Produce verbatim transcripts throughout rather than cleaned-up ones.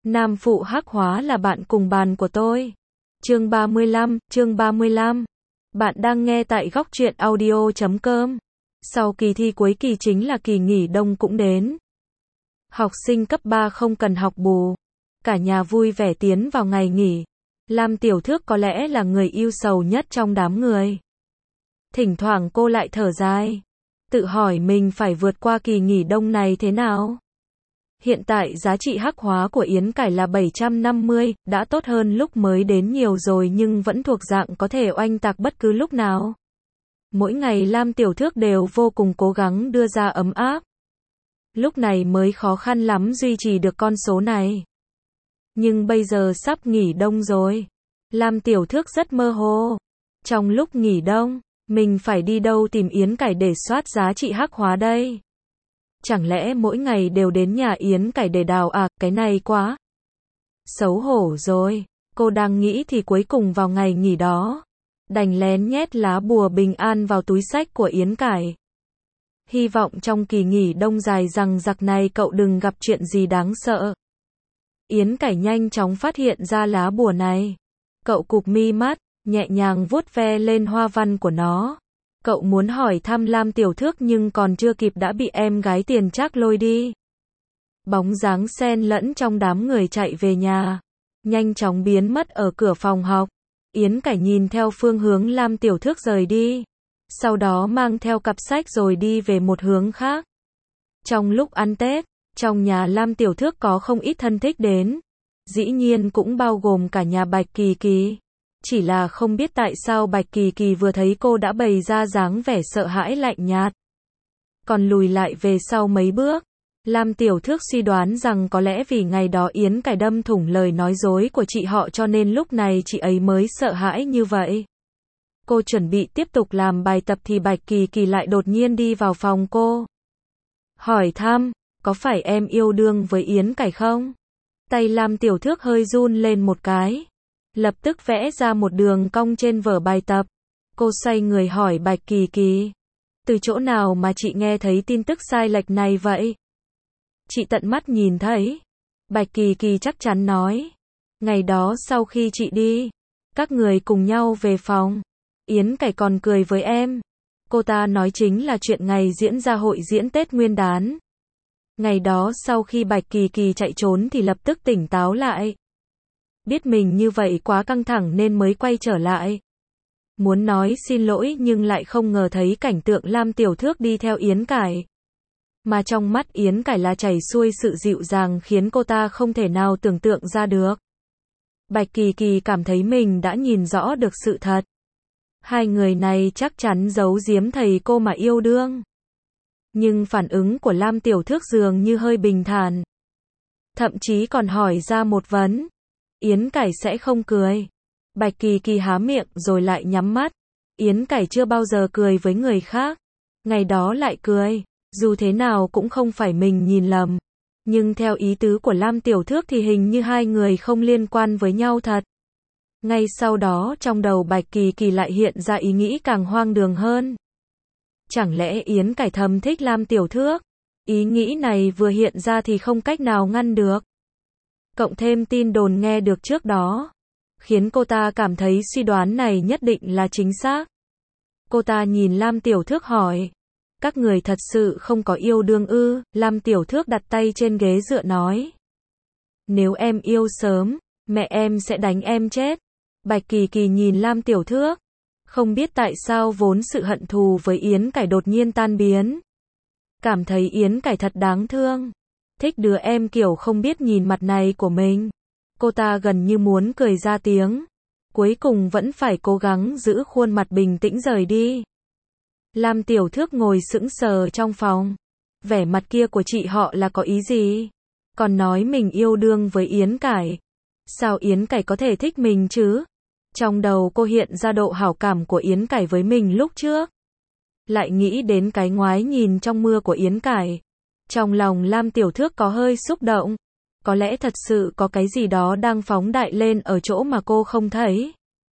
Nam phụ hắc hóa là bạn cùng bàn của tôi. Chương ba mươi lăm, chương ba mươi lăm. Bạn đang nghe tại góc truyện audio chấm com. Sau kỳ thi cuối kỳ chính là kỳ nghỉ đông cũng đến. Học sinh cấp ba không cần học bù. Cả nhà vui vẻ tiến vào ngày nghỉ. Lam Tiểu Thước có lẽ là người ưu sầu nhất trong đám người. Thỉnh thoảng cô lại thở dài. Tự hỏi mình phải vượt qua kỳ nghỉ đông này thế nào. Hiện tại giá trị hắc hóa của yến cải là bảy trăm năm mươi, đã tốt hơn lúc mới đến nhiều rồi nhưng vẫn thuộc dạng có thể oanh tạc bất cứ lúc nào. Mỗi ngày Lam Tiểu Thước đều vô cùng cố gắng đưa ra ấm áp. Lúc này mới khó khăn lắm duy trì được con số này. Nhưng bây giờ sắp nghỉ đông rồi. Lam Tiểu Thước rất mơ hồ. Trong lúc nghỉ đông, mình phải đi đâu tìm yến cải để soát giá trị hắc hóa đây? Chẳng lẽ mỗi ngày đều đến nhà yến cải để đào à, cái này quá xấu hổ rồi. Cô đang nghĩ thì cuối cùng vào ngày nghỉ đó, đành lén nhét lá bùa bình an vào túi xách của yến cải. Hy vọng trong kỳ nghỉ đông dài dằng dặc này cậu đừng gặp chuyện gì đáng sợ. Yến cải nhanh chóng phát hiện ra lá bùa này. Cậu cụp mi mắt, nhẹ nhàng vuốt ve lên hoa văn của nó. Cậu muốn hỏi thăm Lam Tiểu Thước nhưng còn chưa kịp đã bị em gái Tiền Trác lôi đi. Bóng dáng xen lẫn trong đám người chạy về nhà, nhanh chóng biến mất ở cửa phòng học. Yến cải nhìn theo phương hướng Lam Tiểu Thước rời đi, sau đó mang theo cặp sách rồi đi về một hướng khác. Trong lúc ăn Tết, trong nhà Lam Tiểu Thước có không ít thân thích đến, dĩ nhiên cũng bao gồm cả nhà Bạch Kỳ Kỳ. Chỉ là không biết tại sao Bạch Kỳ Kỳ vừa thấy cô đã bày ra dáng vẻ sợ hãi lạnh nhạt. Còn lùi lại về sau mấy bước. Lam Tiểu Thước suy đoán rằng có lẽ vì ngày đó yến cải đâm thủng lời nói dối của chị họ cho nên lúc này chị ấy mới sợ hãi như vậy. Cô chuẩn bị tiếp tục làm bài tập thì Bạch Kỳ Kỳ lại đột nhiên đi vào phòng cô. Hỏi thăm, có phải em yêu đương với yến cải không? Tay Lam Tiểu Thước hơi run lên một cái. Lập tức vẽ ra một đường cong trên vở bài tập. Cô xoay người hỏi Bạch Kỳ Kỳ. Từ chỗ nào mà chị nghe thấy tin tức sai lệch này vậy? Chị tận mắt nhìn thấy. Bạch Kỳ Kỳ chắc chắn nói. Ngày đó sau khi chị đi, các người cùng nhau về phòng. Yến cải còn cười với em. Cô ta nói chính là chuyện ngày diễn ra hội diễn Tết Nguyên đán. Ngày đó sau khi Bạch Kỳ Kỳ chạy trốn thì lập tức tỉnh táo lại. Biết mình như vậy quá căng thẳng nên mới quay trở lại. Muốn nói xin lỗi nhưng lại không ngờ thấy cảnh tượng Lam Tiểu Thước đi theo yến cải. Mà trong mắt yến cải là chảy xuôi sự dịu dàng khiến cô ta không thể nào tưởng tượng ra được. Bạch Kỳ Kỳ cảm thấy mình đã nhìn rõ được sự thật. Hai người này chắc chắn giấu giếm thầy cô mà yêu đương. Nhưng phản ứng của Lam Tiểu Thước dường như hơi bình thản. Thậm chí còn hỏi ra một vấn. Yến cải sẽ không cười. Bạch Kỳ Kỳ há miệng rồi lại nhắm mắt. Yến cải chưa bao giờ cười với người khác. Ngày đó lại cười. Dù thế nào cũng không phải mình nhìn lầm. Nhưng theo ý tứ của Lam Tiểu Thước thì hình như hai người không liên quan với nhau thật. Ngay sau đó trong đầu Bạch Kỳ Kỳ lại hiện ra ý nghĩ càng hoang đường hơn. Chẳng lẽ Yến cải thầm thích Lam Tiểu Thước? Ý nghĩ này vừa hiện ra thì không cách nào ngăn được. Cộng thêm tin đồn nghe được trước đó, khiến cô ta cảm thấy suy đoán này nhất định là chính xác. Cô ta nhìn Lam Tiểu Thước hỏi, các người thật sự không có yêu đương ư? Lam Tiểu Thước đặt tay trên ghế dựa nói, nếu em yêu sớm, mẹ em sẽ đánh em chết. Bạch Kỳ Kỳ nhìn Lam Tiểu Thước, không biết tại sao vốn sự hận thù với yến cải đột nhiên tan biến. Cảm thấy yến cải thật đáng thương. Thích đứa em kiểu không biết nhìn mặt này của mình. Cô ta gần như muốn cười ra tiếng. Cuối cùng vẫn phải cố gắng giữ khuôn mặt bình tĩnh rời đi. Lam Tiểu Thước ngồi sững sờ trong phòng. Vẻ mặt kia của chị họ là có ý gì? Còn nói mình yêu đương với yến cải. Sao yến cải có thể thích mình chứ? Trong đầu cô hiện ra độ hảo cảm của yến cải với mình lúc trước. Lại nghĩ đến cái ngoái nhìn trong mưa của yến cải. Trong lòng Lam Tiểu Thước có hơi xúc động. Có lẽ thật sự có cái gì đó đang phóng đại lên ở chỗ mà cô không thấy.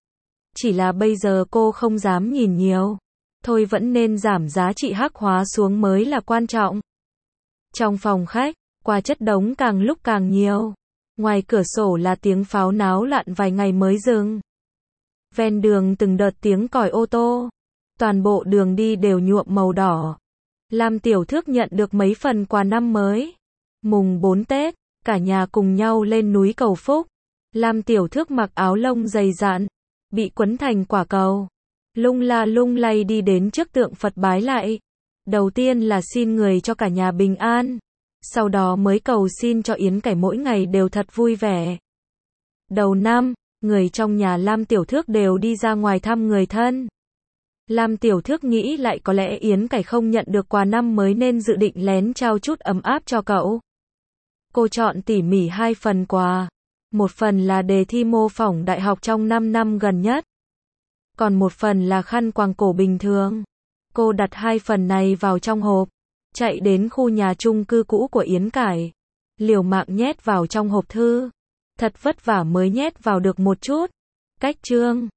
Chỉ là bây giờ cô không dám nhìn nhiều. Thôi vẫn nên giảm giá trị hắc hóa xuống mới là quan trọng. Trong phòng khách, quà chất đống càng lúc càng nhiều. Ngoài cửa sổ là tiếng pháo náo loạn vài ngày mới dừng. Ven đường từng đợt tiếng còi ô tô. Toàn bộ đường đi đều nhuộm màu đỏ. Lam Tiểu Thước nhận được mấy phần quà năm mới. Mùng bốn Tết, cả nhà cùng nhau lên núi cầu phúc. Lam Tiểu Thước mặc áo lông dày dặn, bị quấn thành quả cầu. Lung la lung lay đi đến trước tượng Phật bái lạy. Đầu tiên là xin người cho cả nhà bình an. Sau đó mới cầu xin cho Yến Cải mỗi ngày đều thật vui vẻ. Đầu năm, người trong nhà Lam Tiểu Thước đều đi ra ngoài thăm người thân. Lam Tiểu Thước nghĩ lại có lẽ Yến Cải không nhận được quà năm mới nên dự định lén trao chút ấm áp cho cậu. Cô chọn tỉ mỉ hai phần quà. Một phần là đề thi mô phỏng đại học trong năm năm gần nhất. Còn một phần là khăn quàng cổ bình thường. Cô đặt hai phần này vào trong hộp, chạy đến khu nhà chung cư cũ của Yến Cải. Liều mạng nhét vào trong hộp thư. Thật vất vả mới nhét vào được một chút. Cách chương